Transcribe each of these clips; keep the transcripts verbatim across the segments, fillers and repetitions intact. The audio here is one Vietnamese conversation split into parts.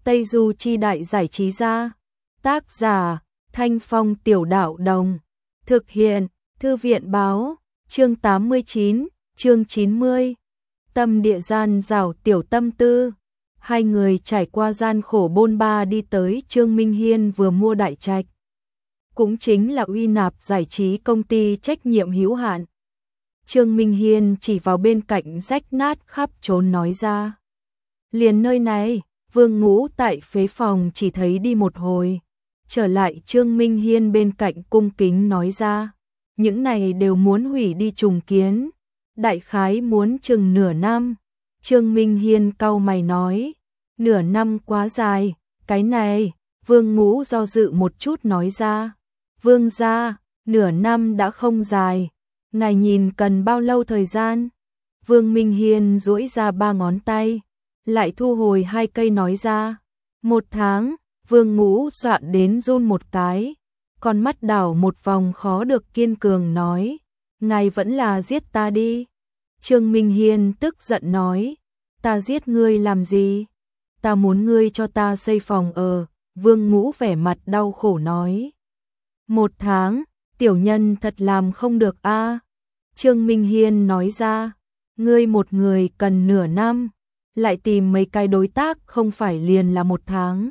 Tây Du Chi Đại Giải Trí Gia. Tác giả Thanh Phong Tiểu Đạo Đồng. Thực hiện Thư viện Báo. Chương tám mươi chín, chương chín mươi. Tâm địa gian dảo tiểu tâm tư. Hai người trải qua gian khổ bôn ba đi tới Trương Minh Hiên vừa mua đại trạch. Cũng chính là Uy Nạp Giải Trí công ty trách nhiệm hữu hạn. Trương Minh Hiên chỉ vào bên cạnh rách nát khắp trốn nói ra. Liền nơi này, Vương Ngũ tại phế phòng chỉ thấy đi một hồi. Trở lại Trương Minh Hiên bên cạnh cung kính nói ra. Những này đều muốn hủy đi trùng kiến. Đại khái muốn chừng nửa năm. Trương Minh Hiên cau mày nói. Nửa năm quá dài, cái này, Vương Ngũ do dự một chút nói ra. Vương gia, nửa năm đã không dài. Ngài nhìn cần bao lâu thời gian? Vương Minh Hiên duỗi ra ba ngón tay, lại thu hồi hai cây nói ra. Một tháng. Vương Ngũ dọa đến run một cái, con mắt đảo một vòng khó được kiên cường nói. Ngài vẫn là giết ta đi. Trương Minh Hiên tức giận nói. Ta giết ngươi làm gì? Ta muốn ngươi cho ta xây phòng ở. Vương Ngũ vẻ mặt đau khổ nói. Một tháng, tiểu nhân thật làm không được a. Trương Minh Hiên nói ra. Ngươi một người cần nửa năm, lại tìm mấy cái đối tác không phải liền là một tháng.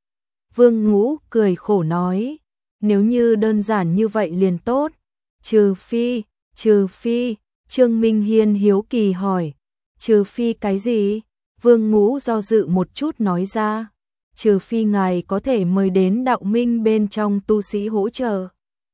Vương Ngũ cười khổ nói. Nếu như đơn giản như vậy liền tốt. Trừ phi, trừ phi, Trương Minh Hiên hiếu kỳ hỏi. Trừ phi cái gì? Vương Ngũ do dự một chút nói ra. Trừ phi ngài có thể mời đến đạo minh bên trong tu sĩ hỗ trợ.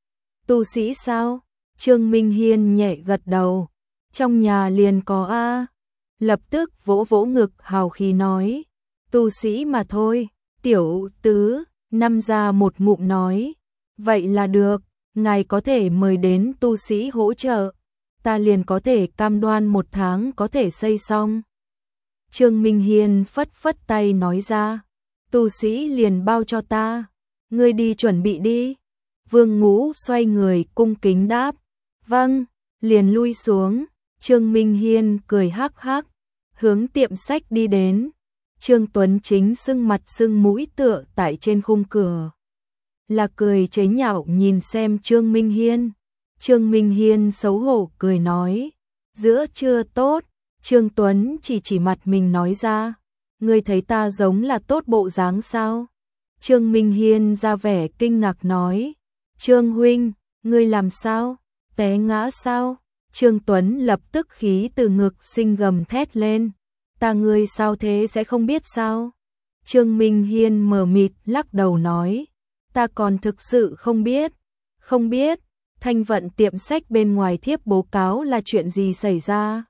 Tu sĩ sao? Trương Minh Hiên nhẹ gật đầu. Trong nhà liền có a. Lập tức vỗ vỗ ngực hào khí nói. Tu sĩ mà thôi. Tiểu tứ, năm ra một ngụm nói. Vậy là được, ngài có thể mời đến tu sĩ hỗ trợ. Ta liền có thể cam đoan một tháng có thể xây xong. Trương Minh Hiên phất phất tay nói ra. Tu sĩ liền bao cho ta. Ngươi đi chuẩn bị đi. Vương Ngũ xoay người cung kính đáp. Vâng, liền lui xuống. Trương Minh Hiên cười hắc hắc, hướng tiệm sách đi đến. Trương Tuấn Chính sưng mặt sưng mũi tựa tại trên khung cửa. Là cười chế nhạo nhìn xem Trương Minh Hiên. Trương Minh Hiên xấu hổ cười nói. Giữa trưa tốt. Trương Tuấn chỉ chỉ mặt mình nói ra. Ngươi thấy ta giống là tốt bộ dáng sao? Trương Minh Hiên ra vẻ kinh ngạc nói. Trương huynh, ngươi làm sao? Té ngã sao? Trương Tuấn lập tức khí từ ngực sinh gầm thét lên. Ta ngươi sao thế sẽ không biết sao? Trương Minh Hiên mờ mịt lắc đầu nói. Ta còn thực sự không biết. Không biết, thanh vận tiệm sách bên ngoài thiếp bố cáo là chuyện gì xảy ra?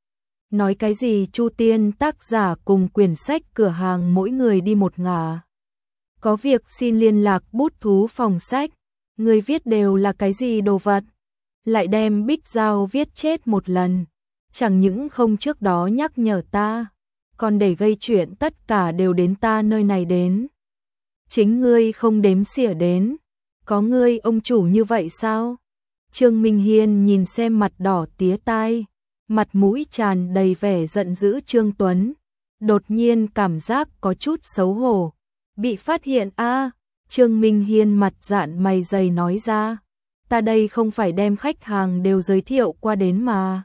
Nói cái gì Chu Tiên tác giả cùng quyển sách cửa hàng mỗi người đi một ngả. Có việc xin liên lạc bút thú phòng sách. Người viết đều là cái gì đồ vật? Lại đem Bích Giao viết chết một lần. Chẳng những không trước đó nhắc nhở ta, còn để gây chuyện tất cả đều đến ta nơi này đến. Chính ngươi không đếm xỉa đến. Có ngươi ông chủ như vậy sao? Trương Minh Hiên nhìn xem mặt đỏ tía tai, mặt mũi tràn đầy vẻ giận dữ Trương Tuấn. Đột nhiên cảm giác có chút xấu hổ. Bị phát hiện a. À, Trương Minh Hiên mặt dạn mày dày nói ra. Ta đây không phải đem khách hàng đều giới thiệu qua đến mà.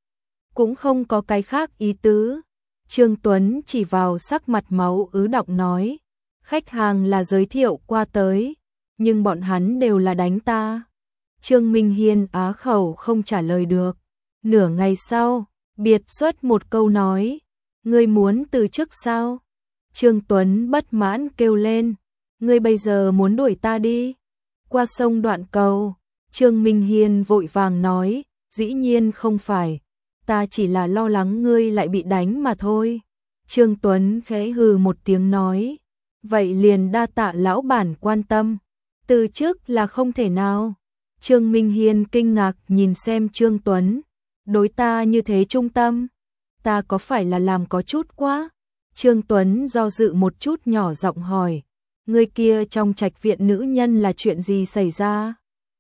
Cũng không có cái khác ý tứ. Trương Tuấn chỉ vào sắc mặt máu ứ đọng nói. Khách hàng là giới thiệu qua tới, nhưng bọn hắn đều là đánh ta. Trương Minh Hiên á khẩu không trả lời được. Nửa ngày sau, biệt xuất một câu nói. Ngươi muốn từ chức sao? Trương Tuấn bất mãn kêu lên. Ngươi bây giờ muốn đuổi ta đi? Qua sông đoạn cầu. Trương Minh Hiên vội vàng nói. Dĩ nhiên không phải. Ta chỉ là lo lắng ngươi lại bị đánh mà thôi. Trương Tuấn khẽ hừ một tiếng nói. Vậy liền đa tạ lão bản quan tâm. Từ chức là không thể nào. Trương Minh Hiên kinh ngạc nhìn xem Trương Tuấn. Đối ta như thế trung tâm. Ta có phải là làm có chút quá? Trương Tuấn do dự một chút nhỏ giọng hỏi. Người kia trong trạch viện nữ nhân là chuyện gì xảy ra?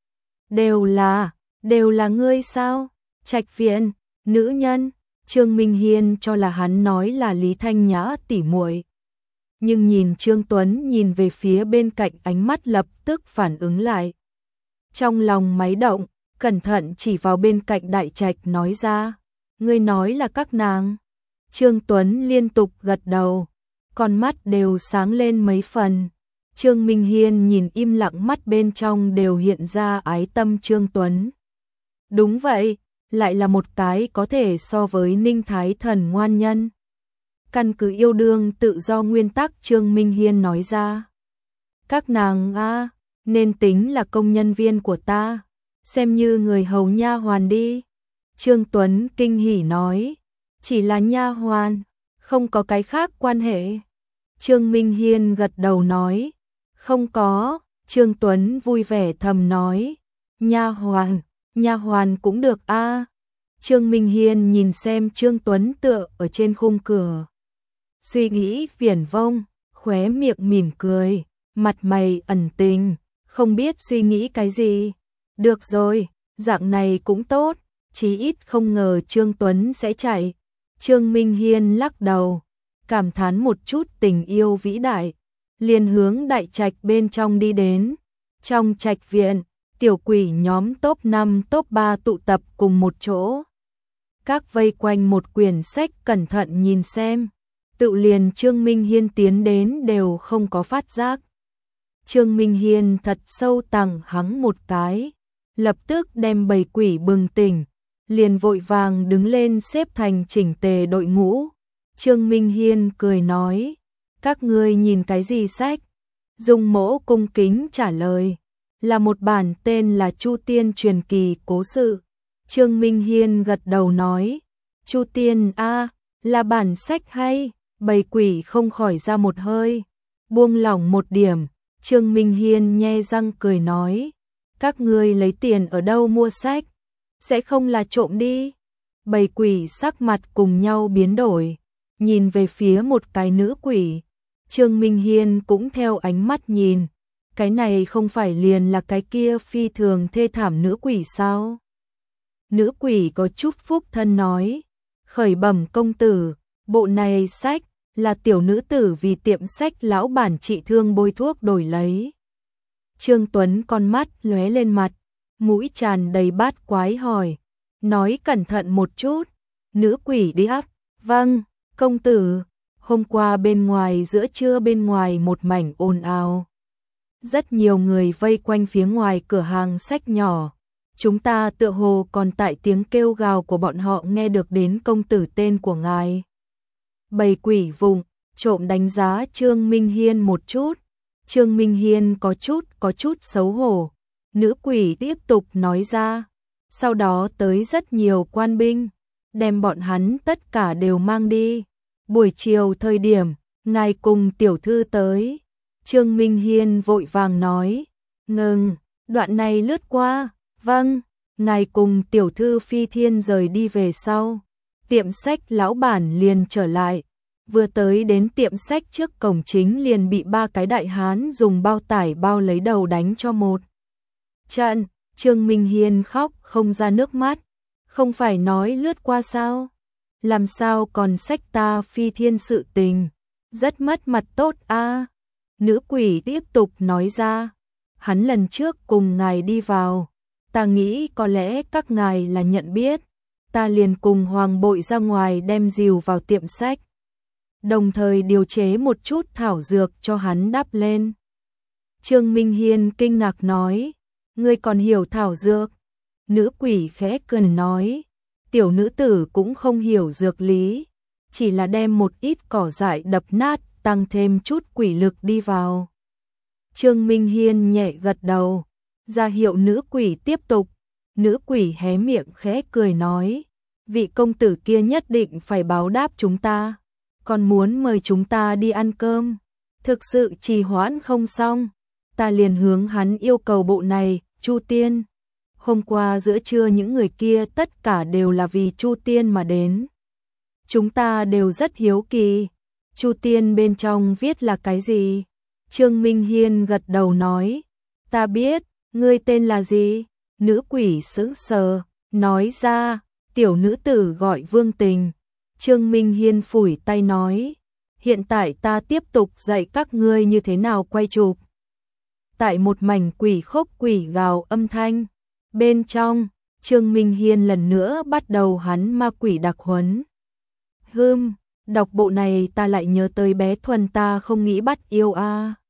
Đều là, đều là ngươi sao? Trạch viện, nữ nhân. Trương Minh Hiên cho là hắn nói là Lý Thanh Nhã tỉ muội. nhưng nhìn Trương Tuấn nhìn về phía bên cạnh ánh mắt lập tức phản ứng lại. Trong lòng máy động, cẩn thận chỉ vào bên cạnh Đại Trạch nói ra, ngươi nói là các nàng. Trương Tuấn liên tục gật đầu, con mắt đều sáng lên mấy phần. Trương Minh Hiên nhìn im lặng mắt bên trong đều hiện ra ái tâm Trương Tuấn. Đúng vậy, lại là một cái có thể so với Ninh Thái Thần ngoan nhân. Căn cứ yêu đương tự do nguyên tắc Trương Minh Hiên nói ra. Các nàng a nên tính là công nhân viên của ta, xem như người hầu nha hoàn đi. Trương Tuấn kinh hỉ nói, chỉ là nha hoàn, không có cái khác quan hệ. Trương Minh Hiên gật đầu nói, không có. Trương Tuấn vui vẻ thầm nói, nha hoàn, nha hoàn cũng được a. Trương Minh Hiên nhìn xem Trương Tuấn tựa ở trên khung cửa, suy nghĩ viển vông, khóe miệng mỉm cười, mặt mày ẩn tình, không biết suy nghĩ cái gì. Được rồi, dạng này cũng tốt, chí ít không ngờ Trương Tuấn sẽ chạy. Trương Minh Hiên lắc đầu, cảm thán một chút tình yêu vĩ đại, liền hướng Đại Trạch bên trong đi đến. Trong trạch viện, tiểu quỷ nhóm top năm top ba tụ tập cùng một chỗ. Các vây quanh một quyển sách cẩn thận nhìn xem, tự liền Trương Minh Hiên tiến đến đều không có phát giác. Trương Minh Hiên thật sâu tằng hắng một cái, lập tức đem bầy quỷ bừng tỉnh, liền vội vàng đứng lên xếp thành chỉnh tề đội ngũ. Trương Minh Hiên cười nói, các ngươi nhìn cái gì sách? Dung Mỗ cung kính trả lời, là một bản tên là Chu Tiên truyền kỳ cố sự. Trương Minh Hiên gật đầu nói, Chu Tiên a, là bản sách hay. Bầy quỷ không khỏi ra một hơi, buông lỏng một điểm. Trương Minh Hiên nhe răng cười nói, các ngươi lấy tiền ở đâu mua sách? Sẽ không là trộm đi? Bầy quỷ sắc mặt cùng nhau biến đổi, nhìn về phía một cái nữ quỷ. Trương Minh Hiên cũng theo ánh mắt nhìn, cái này không phải liền là cái kia phi thường thê thảm nữ quỷ sao? Nữ quỷ có chút phúc thân nói, khởi bẩm công tử, bộ này sách là tiểu nữ tử vì tiệm sách lão bản trị thương bôi thuốc đổi lấy. Trương Tuấn con mắt lóe lên mặt, mũi tràn đầy bát quái hỏi, nói cẩn thận một chút. Nữ quỷ đáp, vâng, công tử. Hôm qua bên ngoài giữa trưa bên ngoài một mảnh ồn ào. Rất nhiều người vây quanh phía ngoài cửa hàng sách nhỏ. Chúng ta tựa hồ còn tại tiếng kêu gào của bọn họ nghe được đến công tử tên của ngài. Bầy quỷ vùng, trộm đánh giá Trương Minh Hiên một chút. Trương Minh Hiên có chút, có chút xấu hổ. Nữ quỷ tiếp tục nói ra. Sau đó tới rất nhiều quan binh, đem bọn hắn tất cả đều mang đi. Buổi chiều thời điểm, ngài cùng tiểu thư tới. Trương Minh Hiên vội vàng nói, ngừng, đoạn này lướt qua. Vâng, ngài cùng tiểu thư phi thiên rời đi về sau. Tiệm sách lão bản liền trở lại. Vừa tới đến tiệm sách trước cổng chính liền bị ba cái đại hán dùng bao tải bao lấy đầu đánh cho một trận. Trương Minh Hiên khóc không ra nước mắt. Không phải nói lướt qua sao? Làm sao còn sách ta phi thiên sự tình? Rất mất mặt tốt a. Nữ quỷ tiếp tục nói ra, hắn lần trước cùng ngài đi vào, ta nghĩ có lẽ các ngài là nhận biết, ta liền cùng hoàng bội ra ngoài đem dìu vào tiệm sách, đồng thời điều chế một chút thảo dược cho hắn đắp lên. Trương Minh Hiên kinh ngạc nói, ngươi còn hiểu thảo dược? Nữ quỷ khẽ cười nói, tiểu nữ tử cũng không hiểu dược lý, chỉ là đem một ít cỏ dại đập nát, tăng thêm chút quỷ lực đi vào. Trương Minh Hiên nhẹ gật đầu, ra hiệu nữ quỷ tiếp tục. Nữ quỷ hé miệng khẽ cười nói, vị công tử kia nhất định phải báo đáp chúng ta, còn muốn mời chúng ta đi ăn cơm. Thực sự trì hoãn không xong, ta liền hướng hắn yêu cầu bộ này, Chu Tiên. Hôm qua giữa trưa những người kia tất cả đều là vì Chu Tiên mà đến. Chúng ta đều rất hiếu kỳ, Chu Tiên bên trong viết là cái gì? Trương Minh Hiên gật đầu nói, ta biết, ngươi tên là gì? Nữ quỷ sững sờ, nói ra, tiểu nữ tử gọi Vương Tình. Trương Minh Hiên phủi tay nói, hiện tại ta tiếp tục dạy các ngươi như thế nào quay chụp. Tại một mảnh quỷ khốc quỷ gào âm thanh, bên trong, Trương Minh Hiên lần nữa bắt đầu hắn ma quỷ đặc huấn. Hừm, đọc bộ này ta lại nhớ tới bé Thuần ta không nghĩ bắt yêu a.